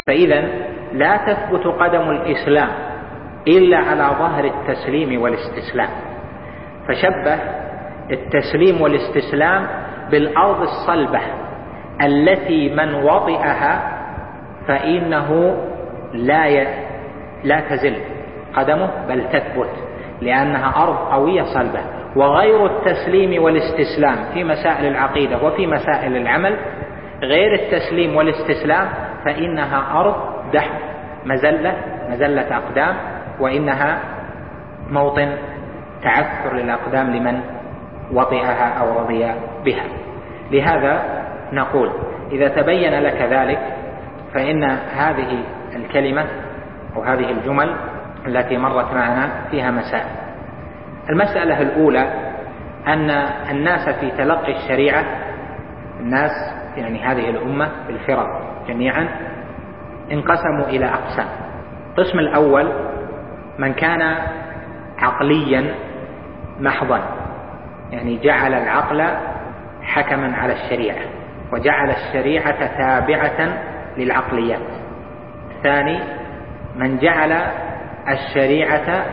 فإذا لا تثبت قدم الإسلام إلا على ظهر التسليم والاستسلام. فشبه التسليم والاستسلام بالأرض الصلبة التي من وطئها فإنه لا تزل قدمه بل تثبت، لأنها أرض قوية صلبة. وغير التسليم والاستسلام في مسائل العقيدة وفي مسائل العمل، غير التسليم والاستسلام فإنها أرض دحض مزلة أقدام، وإنها موطن تعثر للأقدام لمن وطئها أو رضي بها. لهذا نقول إذا تبين لك ذلك فإن هذه الكلمة أو هذه الجمل التي مرت معنا فيها مسائل. المسألة الأولى أن الناس في تلقي الشريعة، الناس يعني هذه الأمة بالفرق جميعا، انقسموا إلى أقسام. القسم الأول من كان عقليا محضا، يعني جعل العقل حكما على الشريعة وجعل الشريعة تابعة للعقليات. الثاني من جعل الشريعة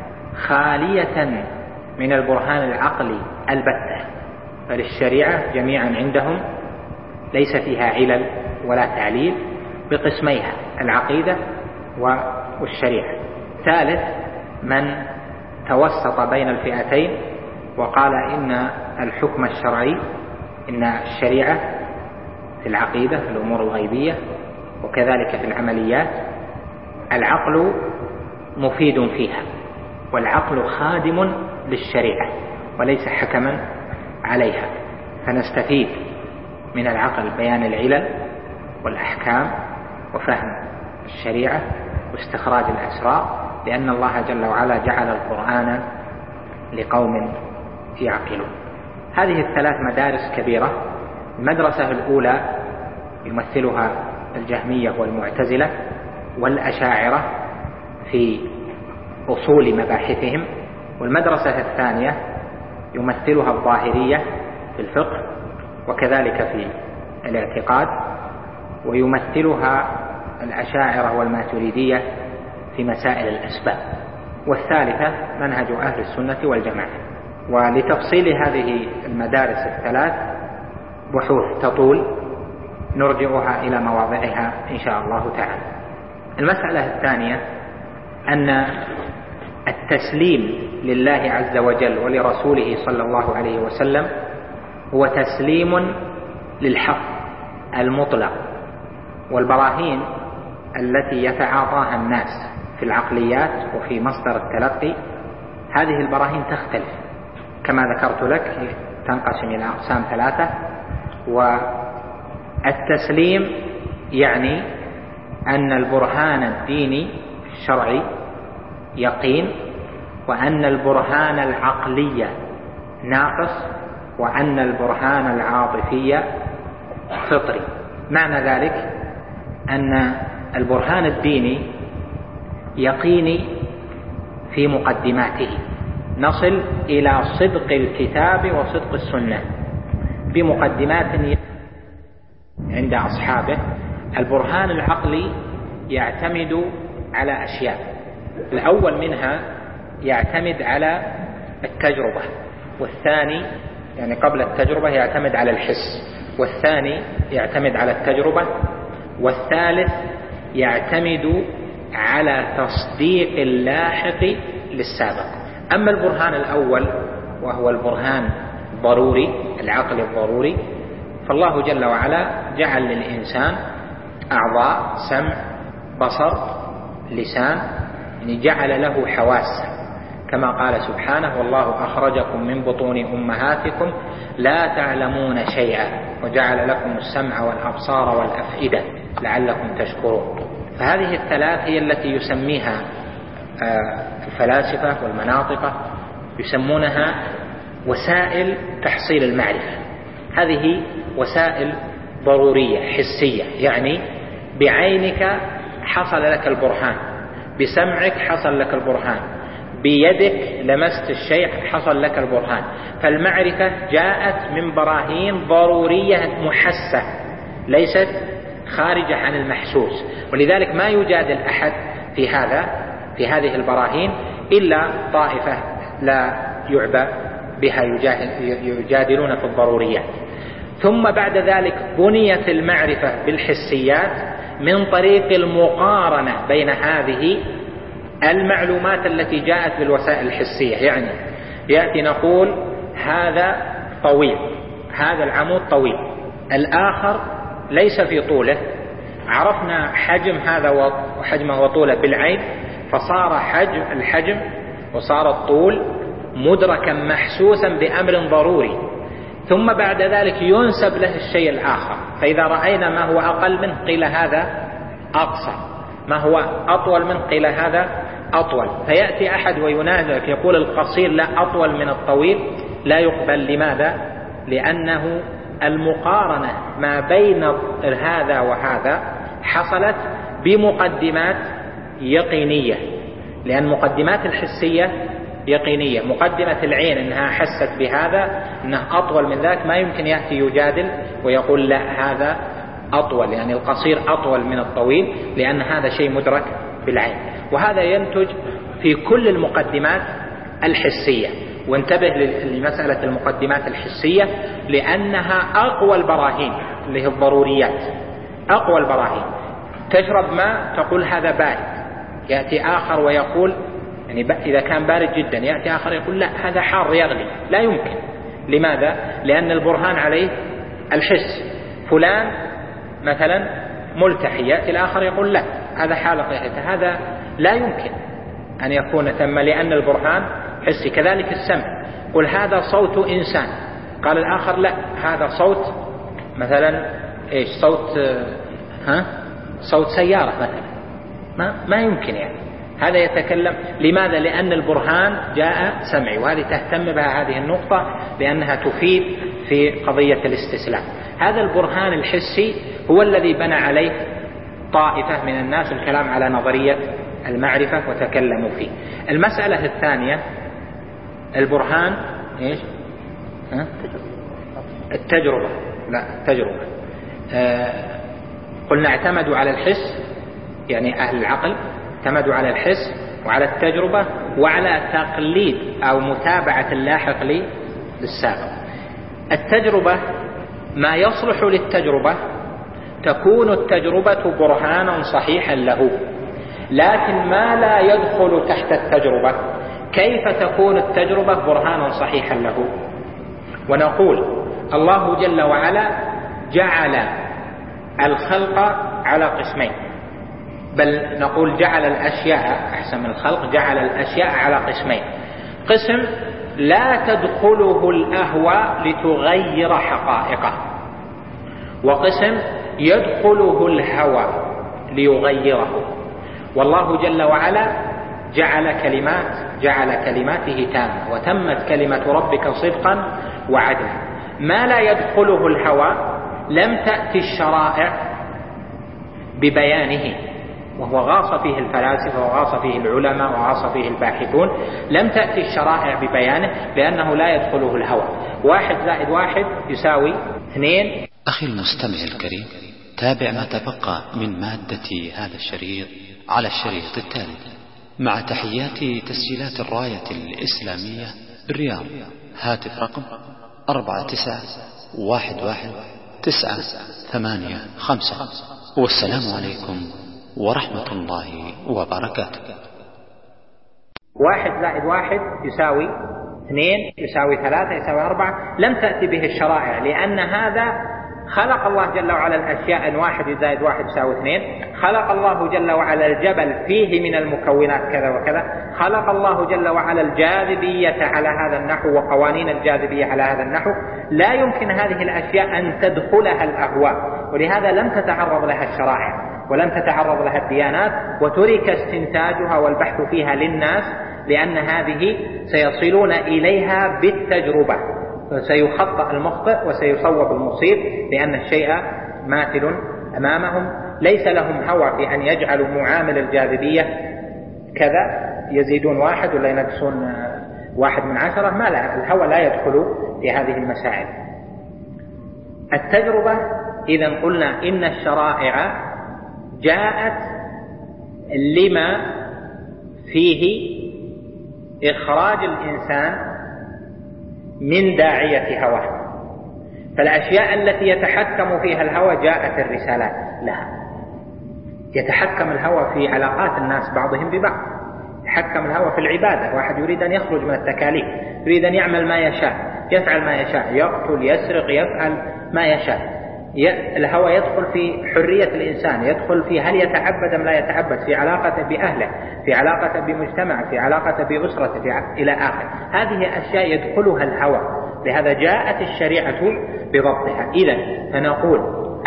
خالية من البرهان العقلي البتة، فللشريعة جميعا عندهم ليس فيها علل ولا تعليل بقسميها العقيدة والشريعة. ثالث من توسط بين الفئتين وقال إن الحكم الشرعي، إن الشريعة في العقيدة في الأمور الغيبية وكذلك في العمليات العقل مفيد فيها، والعقل خادم للشريعة وليس حكما عليها، فنستفيد من العقل بيان العلل والأحكام وفهم الشريعة واستخراج الأسرار، لأن الله جل وعلا جعل القرآن لقوم يعقلون. هذه الثلاث مدارس كبيرة. المدرسة الأولى يمثلها الجهمية والمعتزلة والأشاعرة في أصول مباحثهم، والمدرسة الثانية يمثلها الظاهرية في الفقه وكذلك في الاعتقاد، ويمثلها الأشاعرة والماتريدية في مسائل الأسباب، والثالثة منهج أهل السنة والجماعة. ولتفصيل هذه المدارس الثلاث بحوث تطول نرجعها إلى مواضعها إن شاء الله تعالى. المسألة الثانية أن التسليم لله عز وجل ولرسوله صلى الله عليه وسلم هو تسليم للحق المطلق، والبراهين التي يتعاطاها الناس في العقليات وفي مصدر التلقي هذه البراهين تختلف كما ذكرت لك، تنقسم إلى أقسام ثلاثة. والتسليم يعني أن البرهان الديني الشرعي يقين، وأن البرهان العقلي ناقص، وأن البرهان العاطفي فطري. معنى ذلك أن البرهان الديني يقيني في مقدماته، نصل إلى صدق الكتاب وصدق السنة بمقدمات عند أصحابه. البرهان العقلي يعتمد على أشياء، الأول منها يعتمد على التجربة، والثاني يعني قبل التجربة يعتمد على الحس، والثاني يعتمد على التجربة، والثالث يعتمد على تصديق اللاحق للسابق. أما البرهان الأول وهو البرهان الضروري العقل الضروري، فالله جل وعلا جعل للإنسان أعضاء سمع بصر لسان، يعني جعل له حواس كما قال سبحانه: والله أخرجكم من بطون أمهاتكم لا تعلمون شيئا وجعل لكم السمع والأبصار والأفئدة لعلكم تشكرون. فهذه الثلاث هي التي يسميها الفلاسفة والمناطقة يسمونها وسائل تحصيل المعرفة. هذه وسائل ضرورية حسية، يعني بعينك حصل لك البرهان، بسمعك حصل لك البرهان، بيدك لمست الشيء حصل لك البرهان. فالمعرفة جاءت من براهين ضرورية محسة ليست خارجة عن المحسوس. ولذلك ما يجادل أحد في هذه البراهين إلا طائفة لا يعبأ بها يجادلون في الضروريات. ثم بعد ذلك بنيت المعرفة بالحسيات من طريق المقارنة بين هذه المعلومات التي جاءت بالوسائل الحسية. يعني يأتي نقول هذا طويل، هذا العمود طويل، الآخر ليس في طوله، عرفنا حجم هذا وحجمه وطوله بالعين، فصار الحجم وصار الطول مدركا محسوسا بأمر ضروري. ثم بعد ذلك ينسب له الشيء الآخر، فإذا رأينا ما هو أقل منه قيل هذا أقصر، ما هو أطول منه قيل هذا أطول. فيأتي أحد وينازع يقول القصير لا أطول من الطويل، لا يقبل. لماذا؟ لأنه المقارنة ما بين هذا وهذا حصلت بمقدمات يقينية، لأن مقدمات الحسية يقينية. مقدمة العين أنها حست بهذا أنه أطول من ذاك، ما يمكن يأتي يجادل ويقول لا هذا أطول، يعني القصير أطول من الطويل، لأن هذا شيء مدرك بالعين. وهذا ينتج في كل المقدمات الحسية. وانتبه لمسألة المقدمات الحسية لأنها أقوى البراهين، اللي هي الضروريات، أقوى البراهين. تشرب ماء تقول هذا بارد، يأتي آخر ويقول يعني إذا كان بارد جدا، يأتي آخر يقول لا هذا حار يغلي. لا يمكن. لماذا؟ لأن البرهان عليه الحس. فلان مثلا ملتحي، يأتي الآخر يقول لا هذا حالق يحيى، هذا لا يمكن أن يكون ثم، لأن البرهان حسي. كذلك السمع، قل هذا صوت إنسان، قال الآخر لا هذا صوت مثلا إيش، صوت سيارة مثلا. ما يمكن يعني هذا يتكلم. لماذا؟ لأن البرهان جاء سمعي. وهذه تهتم بها هذه النقطة لأنها تفيد في قضية الاستسلام. هذا البرهان الحسي هو الذي بنى عليه طائفة من الناس الكلام على نظرية المعرفة وتكلموا فيه. المسألة الثانية البرهان إيش؟ التجربة. لا التجربة. قلنا اعتمدوا على الحس، يعني أهل العقل اعتمدوا على الحس وعلى التجربة وعلى تقليد أو متابعة اللاحق للسابق. التجربة ما يصلح للتجربة تكون التجربة برهانا صحيحا له، لكن ما لا يدخل تحت التجربة كيف تكون التجربة برهانا صحيحا له؟ ونقول الله جل وعلا جعل الخلق على قسمين، بل نقول جعل الأشياء أحسن من الخلق، جعل الأشياء على قسمين. قسم لا تدخله الأهواء لتغير حقائقه، وقسم يدخله الهوى ليغيره. والله جل وعلا جعل كلماته تامة، وتمت كلمة ربك صدقا وعدلا. ما لا يدخله الهوى لم تأتي الشرائع ببيانه، وهو غاص فيه الفلاسفة وغاص فيه العلماء وغاص فيه الباحثون. لم تأتي الشرائع ببيانه لأنه لا يدخله الهوى. 1 + 1 يساوي 2. أخي المستمع الكريم، تابع ما تبقى من مادة هذا الشريط على الشريط التالي، مع تحيات تسجيلات الراية الإسلامية بالرياض. هاتف رقم 49111985. والسلام عليكم ورحمة الله وبركاته. 1 + 1 يساوي 2 يساوي 3 يساوي 4. لم تأتي به الشرائع، لأن هذا خلق الله جل وعلا الأشياء أن 1 + 1 يساوي 2. خلق الله جل وعلا الجبل فيه من المكونات كذا وكذا. خلق الله جل وعلا الجاذبية على هذا النحو وقوانين الجاذبية على هذا النحو. لا يمكن هذه الأشياء أن تدخلها الأهواء، ولهذا لم تتعرض لها الشرائع ولم تتعرض لها الديانات، وترك استنتاجها والبحث فيها للناس، لأن هذه سيصلون إليها بالتجربة، سيخطئ المخطئ وسيصوب المصيب، لأن الشيء ماثل أمامهم. ليس لهم هوى في أن يجعلوا معامل الجاذبية كذا، يزيدون 1 ولا ينقصون 1/10. ما لا، الهوى لا يدخل في هذه المسائل. التجربة إذا قلنا إن الشرائع جاءت لما فيه إخراج الإنسان من داعية هواه، فالأشياء التي يتحكم فيها الهوى جاءت الرسالات لها. يتحكم الهوى في علاقات الناس بعضهم ببعض، يتحكم الهوى في العبادة، واحد يريد أن يخرج من التكاليف، يريد أن يعمل ما يشاء، يفعل ما يشاء، يقتل، يسرق، يفعل ما يشاء. الهوى يدخل في حرية الإنسان، يدخل في هل يتعبد أم لا يتعبد، في علاقته بأهله، في علاقته بمجتمع، في علاقته بأسرته، إلى آخر. هذه أشياء يدخلها الهوى، لهذا جاءت الشريعة بضبطها. إذن فنقول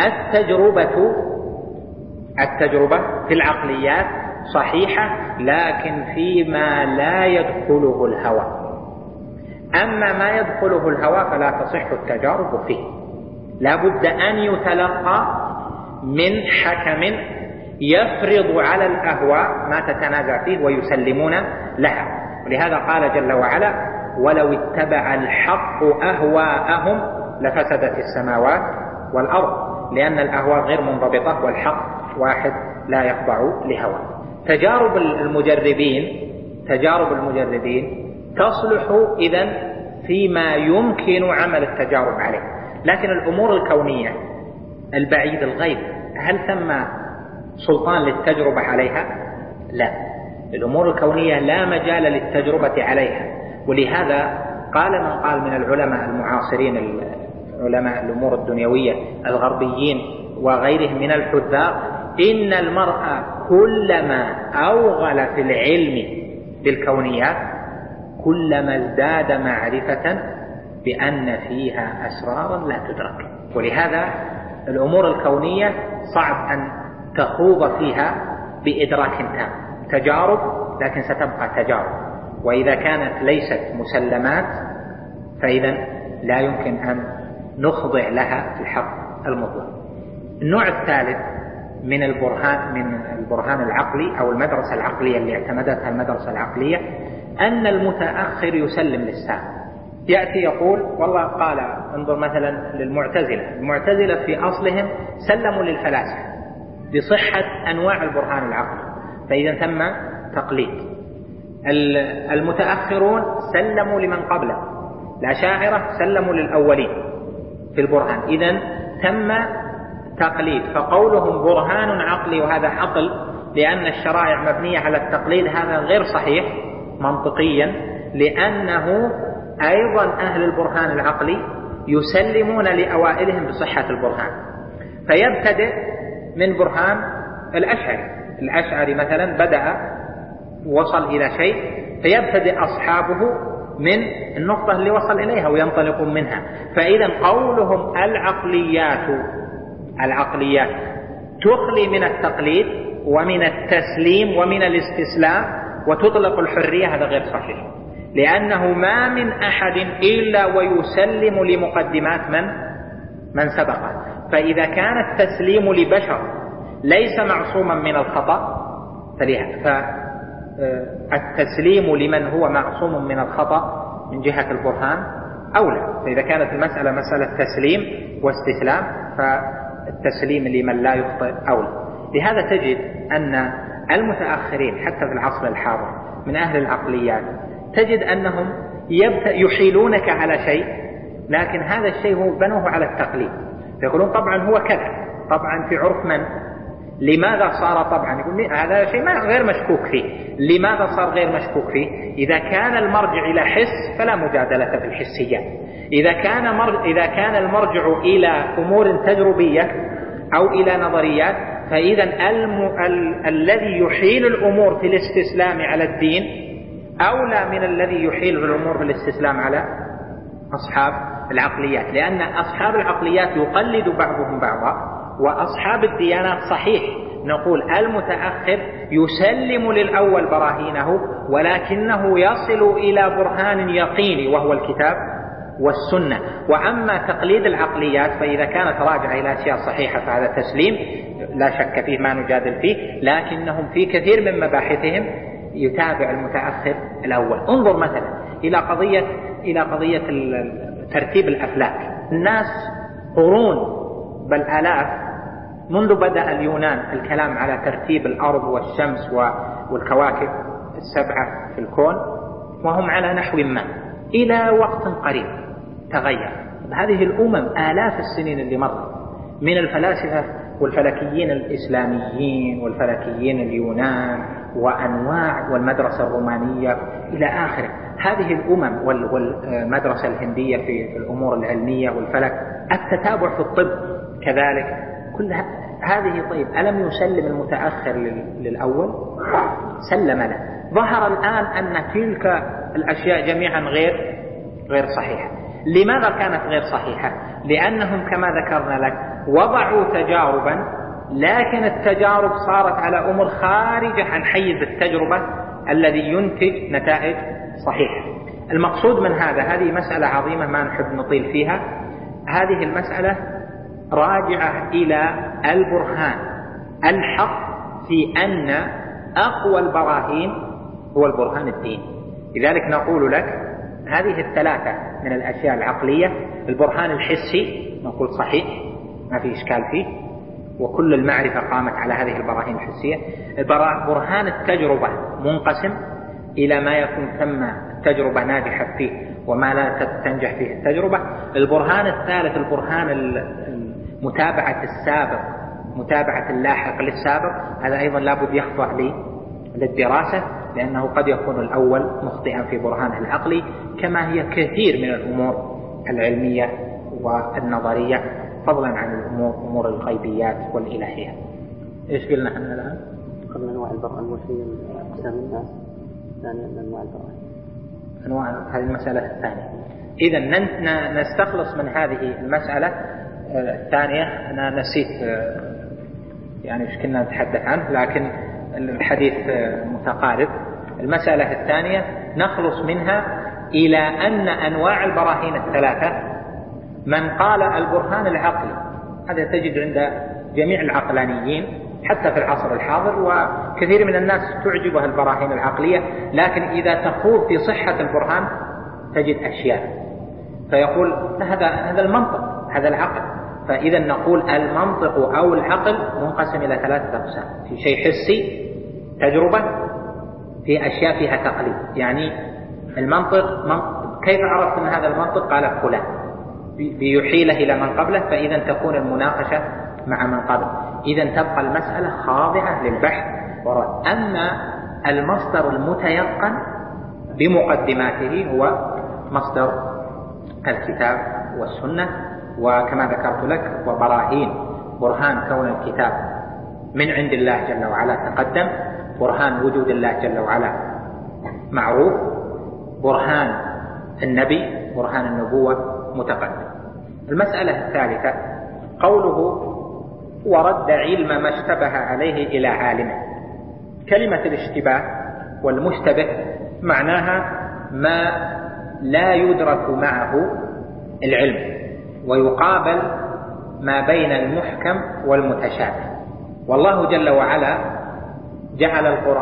التجربة في العقليات صحيحة، لكن فيما لا يدخله الهوى. أما ما يدخله الهوى فلا تصح التجارب فيه، لا بد أن يتلقى من حكم يفرض على الأهواء ما تتنازع فيه ويسلمون لها. ولهذا قال جل وعلا: ولو اتبع الحق أهواءهم لفسدت السماوات والأرض، لأن الأهواء غير منضبطة والحق واحد لا يخضع لهوى. تجارب المجربين تصلح إذن فيما يمكن عمل التجارب عليه، لكن الأمور الكونية البعيد الغيب هل ثم سلطان للتجربة عليها؟ لا، الأمور الكونية لا مجال للتجربة عليها. ولهذا قال من قال من العلماء المعاصرين، علماء الأمور الدنيوية الغربيين وغيرهم من الحذاق، إن المرء كلما أوغل في العلم بالكونيات كلما ازداد معرفة بأن فيها أسرارا لا تدرك. ولهذا الأمور الكونية صعب أن تخوض فيها بإدراك تام، تجارب لكن ستبقى تجارب، وإذا كانت ليست مسلمات فإذا لا يمكن أن نخضع لها في الحق المطلق. النوع الثالث من البرهان العقلي أو المدرسة العقلية اللي اعتمدتها المدرسة العقلية، أن المتأخر يسلم للسابق. يأتي يقول والله قال، انظر مثلا المعتزلة في أصلهم سلموا للفلاسفة بصحة أنواع البرهان العقلي، فإذا ثم تقليد. المتأخرون سلموا لمن قبله، الأشاعرة سلموا للأولين في البرهان، إذن ثم تقليد. فقولهم برهان عقلي وهذا عقل لأن الشرائع مبنية على التقليد هذا غير صحيح منطقيا، لأنه أيضا أهل البرهان العقلي يسلمون لأوائلهم بصحة البرهان. فيبتدئ من برهان الأشعري مثلا بدأ وصل إلى شيء، فيبتدئ أصحابه من النقطة اللي وصل إليها وينطلقون منها. فإذا قولهم العقليات تخلي من التقليد ومن التسليم ومن الاستسلام وتطلق الحرية، هذا غير صحيح، لأنه ما من أحد إلا ويسلم لمقدمات من سبقه. فإذا كان التسليم لبشر ليس معصوما من الخطأ، فالتسليم لمن هو معصوم من الخطأ من جهة البرهان أولى. فإذا كانت المسألة مسألة تسليم واستسلام فالتسليم لمن لا يخطئ أولى. لهذا تجد أن المتأخرين حتى في العصر الحاضر من أهل العقليات تجد أنهم يحيلونك على شيء، لكن هذا الشيء هو بنوه على التقليد، فيقولون طبعا هو كذا، طبعا في عرف من، لماذا صار طبعا، يقول هذا شيء غير مشكوك فيه. لماذا صار غير مشكوك فيه؟ إذا كان المرجع إلى حس فلا مجادلة في الحسيات، إذا كان المرجع إلى أمور تجربية أو إلى نظريات، فإذا الذي يحيل الأمور في الاستسلام على الدين أولى من الذي يحيل الأمور في الاستسلام على أصحاب العقليات، لأن أصحاب العقليات يقلد بعضهم بعضا، وأصحاب الديانات صحيح نقول المتأخر يسلم للأول براهينه ولكنه يصل إلى برهان يقيني وهو الكتاب والسنة. وأما تقليد العقليات فإذا كانت راجعة إلى أشياء صحيحة فهذا تسليم لا شك فيه ما نجادل فيه، لكنهم في كثير من مباحثهم يتابع المتأخر الأول. انظر مثلا إلى قضية ترتيب الأفلاك. الناس قرون بل آلاف منذ بدأ اليونان الكلام على ترتيب الأرض والشمس والكواكب السبعة في الكون، وهم على نحو ما إلى وقت قريب تغير. هذه الأمم آلاف السنين اللي مرت من الفلاسفة والفلكيين الإسلاميين والفلكيين اليونان وأنواع والمدرسة الرومانية إلى آخره، هذه الأمم والمدرسة الهندية في الأمور العلمية والفلك، التتابع في الطب كذلك، كل هذه. طيب ألم يسلم المتأخر للأول؟ سلم له. ظهر الآن أن تلك الأشياء جميعا غير صحيحة. لماذا كانت غير صحيحة؟ لأنهم كما ذكرنا لك وضعوا تجاربا، لكن التجارب صارت على أمور خارجة عن حيز التجربة الذي ينتج نتائج صحيحة. المقصود من هذه مسألة عظيمة ما نحب نطيل فيها. هذه المسألة راجعة إلى البرهان الحق في أن أقوى البراهين هو البرهان الديني. لذلك نقول لك هذه الثلاثة من الأشياء العقلية: البرهان الحسي نقول صحيح ما في إشكال فيه، وكل المعرفة قامت على هذه البراهين الحسية. برهان التجربة منقسم إلى ما يكون ثم التجربة ناجحة فيه وما لا تنجح فيه التجربة. البرهان الثالث البرهان متابعة السابق، متابعة اللاحق للسابق، هذا أيضا لابد يخضع للدراسة، لأنه قد يكون الأول مخطئا في برهانه العقلي، كما هي كثير من الأمور العلمية والنظرية، فضلا عن أمور الغيبيات والإلهيات. إيش قلنا احنا الآن؟ قبل أنواع البراءة الوحيدة أقسام الناس، ثانيا أنواع البراءة، أنواع هذه المسألة الثانية. إذا نستخلص من هذه المسألة الثانية، أنا نسيت يعني إيش كنا نتحدث عنه، لكن الحديث متقارب. المسألة الثانية نخلص منها إلى أن أنواع البراهين الثلاثة، من قال البرهان العقلي، هذا تجد عند جميع العقلانيين حتى في العصر الحاضر، وكثير من الناس تعجبها البراهين العقلية، لكن إذا تخوض في صحة البرهان تجد أشياء، فيقول هذا المنطق، هذا العقل. فإذا نقول المنطق أو العقل منقسم إلى ثلاثة أقسام: في شيء حسي تجربة، في أشياء فيها تقليد. يعني المنطق كيف عرفت أن هذا المنطق؟ قال فلان، بيحيله إلى من قبله، فإذا تكون المناقشة مع من قبله، إذا تبقى المسألة خاضعة للبحث ورد. أما المصدر المتيقن بمقدماته هو مصدر الكتاب والسنة، وكما ذكرت لك وبراهين: برهان كون الكتاب من عند الله جل وعلا تقدم، برهان وجود الله جل وعلا معروف، برهان النبي، برهان النبوة متقدم. المسألة الثالثة قوله: ورد علم ما اشتبه عليه إلى عالمه. كلمة الاشتباه والمشتبه معناها ما لا يدرك معه العلم، ويقابل ما بين المحكم والمتشابه. والله جل وعلا جعل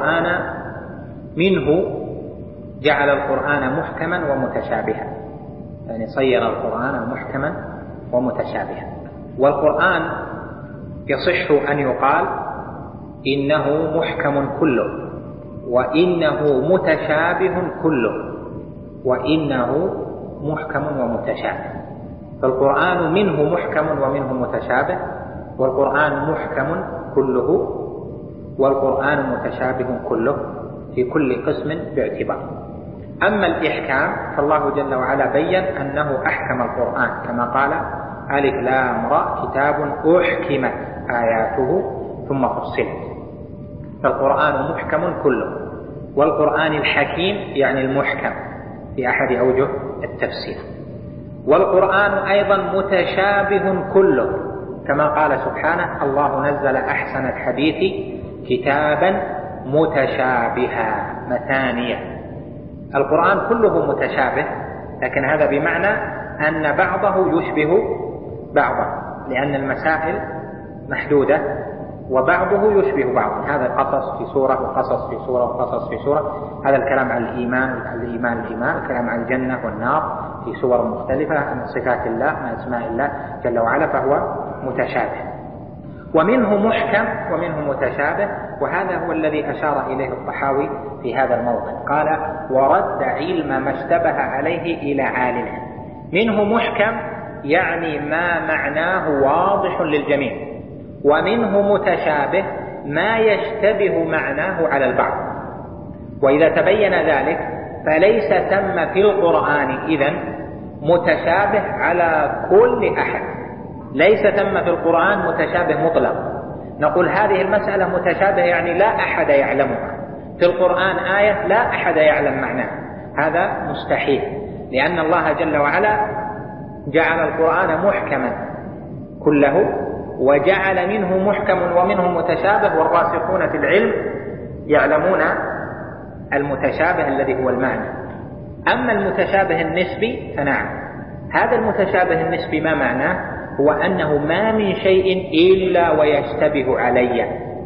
القرآن محكما ومتشابها، يعني صير القرآن محكما ومتشابها. والقرآن يصح أن يقال إنه محكم كله، وإنه متشابه كله، وإنه محكم ومتشابه. فالقرآن منه محكم ومنه متشابه، والقرآن محكم كله، والقرآن متشابه كله في كل قسم باعتبار. أما الإحكام فالله جل وعلا بين أنه أحكم القرآن كما قال: ألف لام را كتاب أحكمت آياته ثم فصلت. فالقرآن محكم كله، والقرآن الحكيم يعني المحكم في أحد أوجه التفسير. والقرآن أيضا متشابه كله، كما قال سبحانه: الله نزل أحسن الحديث كتابا متشابها مثانية. القرآن كله متشابه، لكن هذا بمعنى أن بعضه يشبه بعضا، لأن المسائل محدودة، وبعضه يشبه بعض. هذا قصص في سورة، وقصص في سورة، وقصص في سورة. هذا الكلام عن الإيمان، الكلام عن الجنة والنار في سور مختلفة، عن صفات الله، عن أسماء الله جل وعلا، فهو متشابه، ومنه محكم ومنه متشابه، وهذا هو الذي أشار إليه الطحاوي في هذا الموضع. قال: ورد علم ما اشتبه عليه إلى عالمه. منه محكم يعني ما معناه واضح للجميع، ومنه متشابه ما يشتبه معناه على البعض. وإذا تبين ذلك فليس ثم في القرآن إذن متشابه على كل أحد، ليس ثم في القرآن متشابه مطلق نقول هذه المسألة متشابه يعني لا أحد يعلمها. في القرآن آية لا أحد يعلم معناها، هذا مستحيل، لأن الله جل وعلا جعل القرآن محكما كله، وجعل منه محكم ومنه متشابه، والراسخون في العلم يعلمون المتشابه الذي هو المعنى. أما المتشابه النسبي فنعم، هذا المتشابه النسبي ما معناه؟ هو أنه ما من شيء إلا ويشتبه علي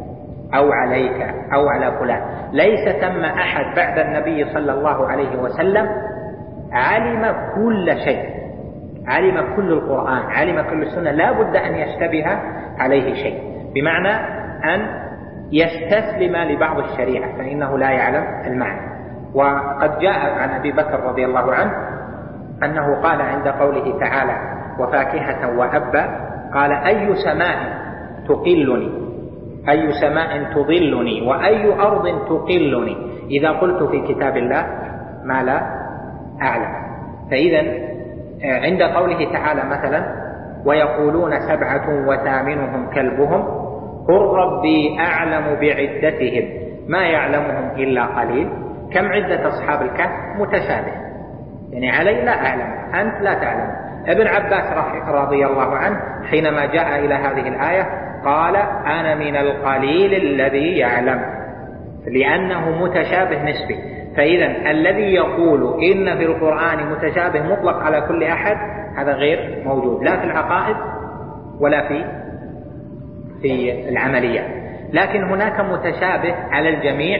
أو عليك أو على فلان. ليس ثم أحد بعد النبي صلى الله عليه وسلم علم كل شيء، علم كل القرآن، علم كل السنة، لا بد أن يشتبه عليه شيء، بمعنى أن يستسلم لبعض الشريعة فإنه لا يعلم المعنى. وقد جاء عن أبي بكر رضي الله عنه أنه قال عند قوله تعالى: وفاكهة وأبا، قال: أي سماء تقلني، أي سماء تظلني، وأي أرض تقلني إذا قلت في كتاب الله ما لا أعلم. فإذا عند قوله تعالى مثلا: ويقولون 7 وثامنهم كلبهم قل ربي أعلم بعدتهم ما يعلمهم إلا قليل. كم عدة أصحاب الكهف؟ متشابه، يعني علي لا أعلم، أنت لا تعلم. ابن عباس رضي الله عنه حينما جاء إلى هذه الآية قال: أنا من القليل الذي يعلم، لأنه متشابه نسبي. فإذا الذي يقول إن في القرآن متشابه مطلق على كل أحد هذا غير موجود، لا في العقائد ولا في العمليات. لكن هناك متشابه على الجميع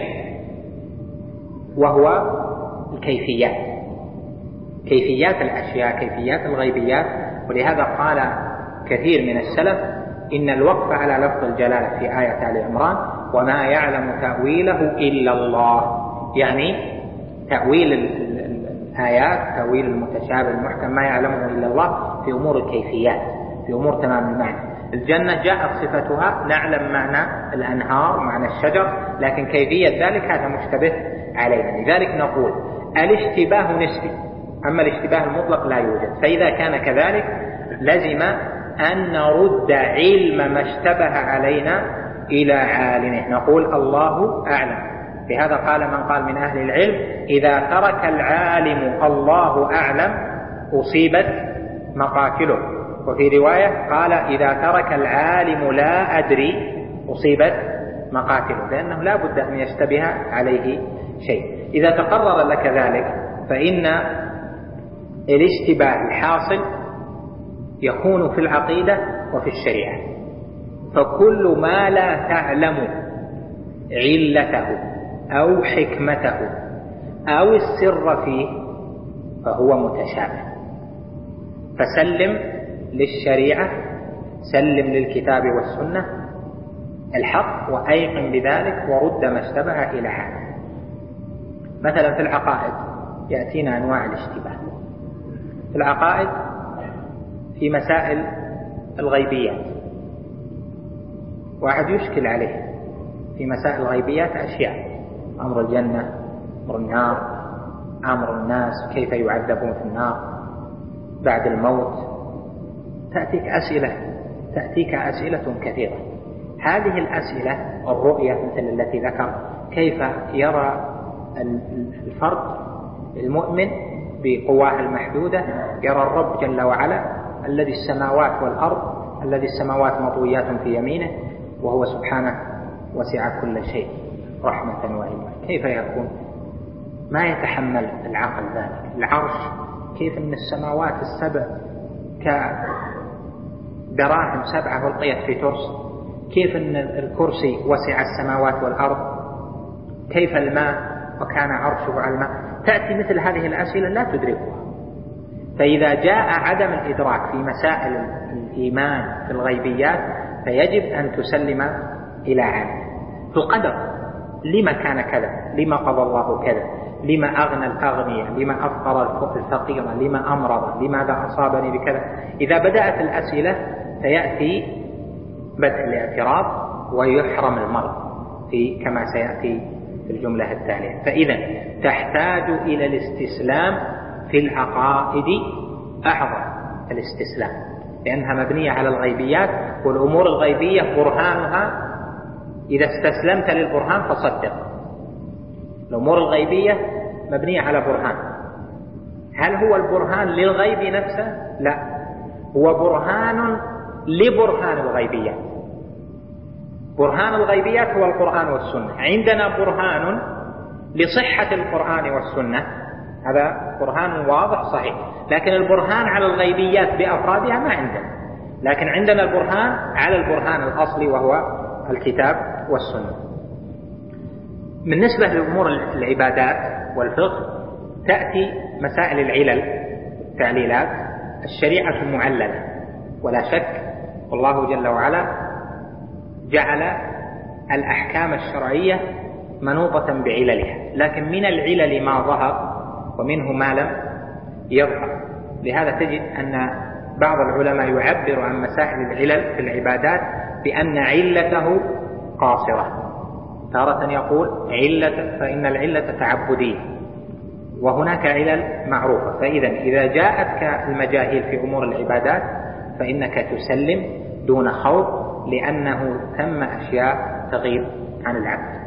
وهو الكيفيات، كيفيات الأشياء، كيفيات الغيبيات. ولهذا قال كثير من السلف: إن الوقف على لفظ الجلالة في آية آل عمران وما يعلم تأويله إلا الله، يعني تأويل الآيات، تأويل المتشابه المحكم ما يعلمه إلا الله في أمور الكيفيات، في أمور تمام المعنى. الجنة جاءت صفتها نعلم معنى الأنهار، معنى الشجر، لكن كيفية ذلك هذا مشتبه علينا. لذلك نقول الاشتباه نسبي، أما الاشتباه المطلق لا يوجد. فإذا كان كذلك لزم أن نرد علم ما اشتبه علينا إلى عالمه، نقول الله أعلم. لهذا قال من قال من أهل العلم: إذا ترك العالم الله أعلم أصيبت مقاتله. وفي رواية قال: إذا ترك العالم لا أدري أصيبت مقاتله، لأنه لا بد أن يشتبه عليه شيء. إذا تقرر لك ذلك فإن الاشتباه الحاصل يكون في العقيدة وفي الشريعة. فكل ما لا تعلم علته أو حكمته أو السر فيه فهو متشابه. فسلم للشريعة، سلم للكتاب والسنة الحق، وأيقن بذلك ورد ما اشتبه إلى هذا. مثلا في العقائد يأتينا أنواع الاشتباه. في العقائد في مسائل الغيبيات واحد يشكل عليه في مسائل الغيبيات أشياء: أمر الجنة، أمر النار، أمر الناس كيف يعذبون في النار بعد الموت. تأتيك أسئلة كثيرة. هذه الأسئلة الرؤية مثل التي ذكر، كيف يرى الفرد المؤمن بقواه المحدودة يرى الرب جل وعلا الذي السماوات والأرض، الذي السماوات مطويات في يمينه وهو سبحانه وسع كل شيء رحمة وعلما. كيف يكون؟ ما يتحمل العقل ذلك. العرش كيف أن السماوات السبع كدراهم 7 ألقيت في ترس، كيف أن الكرسي وسع السماوات والأرض، كيف الماء وكان عرشه على الماء. تأتي مثل هذه الأسئلة لا تدركها، فإذا جاء عدم الإدراك في مسائل الإيمان في الغيبيات فيجب أن تسلم إلى عالم. في القدر لما كان كذا، لما قضى الله كذا، لما أغنى الأغنياء، لما أفقر الفقير، لما أمرض، لماذا أصابني بكذا. إذا بدأت الأسئلة فيأتي بدء الاعتراض ويحرم المرء كما سيأتي في الجملة التالية. فإذا تحتاج إلى الاستسلام في العقائد أعظم الاستسلام، لأنها مبنية على الغيبيات، والأمور الغيبية برهانها إذا استسلمت للبرهان فصدق. الأمور الغيبية مبنية على برهان. هل هو البرهان للغيب نفسه؟ لا، هو برهان لبرهان الغيبيات. برهان الغيبيات هو القرآن والسنة. عندنا برهان لصحة القرآن والسنة، هذا برهان واضح صحيح، لكن البرهان على الغيبيات بأفرادها ما عندنا، لكن عندنا البرهان على البرهان الأصلي وهو الكتاب والسنة. بالنسبة لأمور العبادات والفقه تأتي مسائل العلل والتعليلات. الشريعة معللة ولا شك، والله جل وعلا جعل الأحكام الشرعية منوطة بعللها، لكن من العلل ما ظهر ومنه ما لم يظهر. لهذا تجد أن بعض العلماء يعبر عن مسائل العلل في العبادات بأن علته قاصرة، تارة يقول علة فإن العلة تعبدية، وهناك علل معروفة. فإذا إذا جاءتك المجاهيل في أمور العبادات فإنك تسلم دون خوف، لأنه ثم أشياء تغيب عن العبد.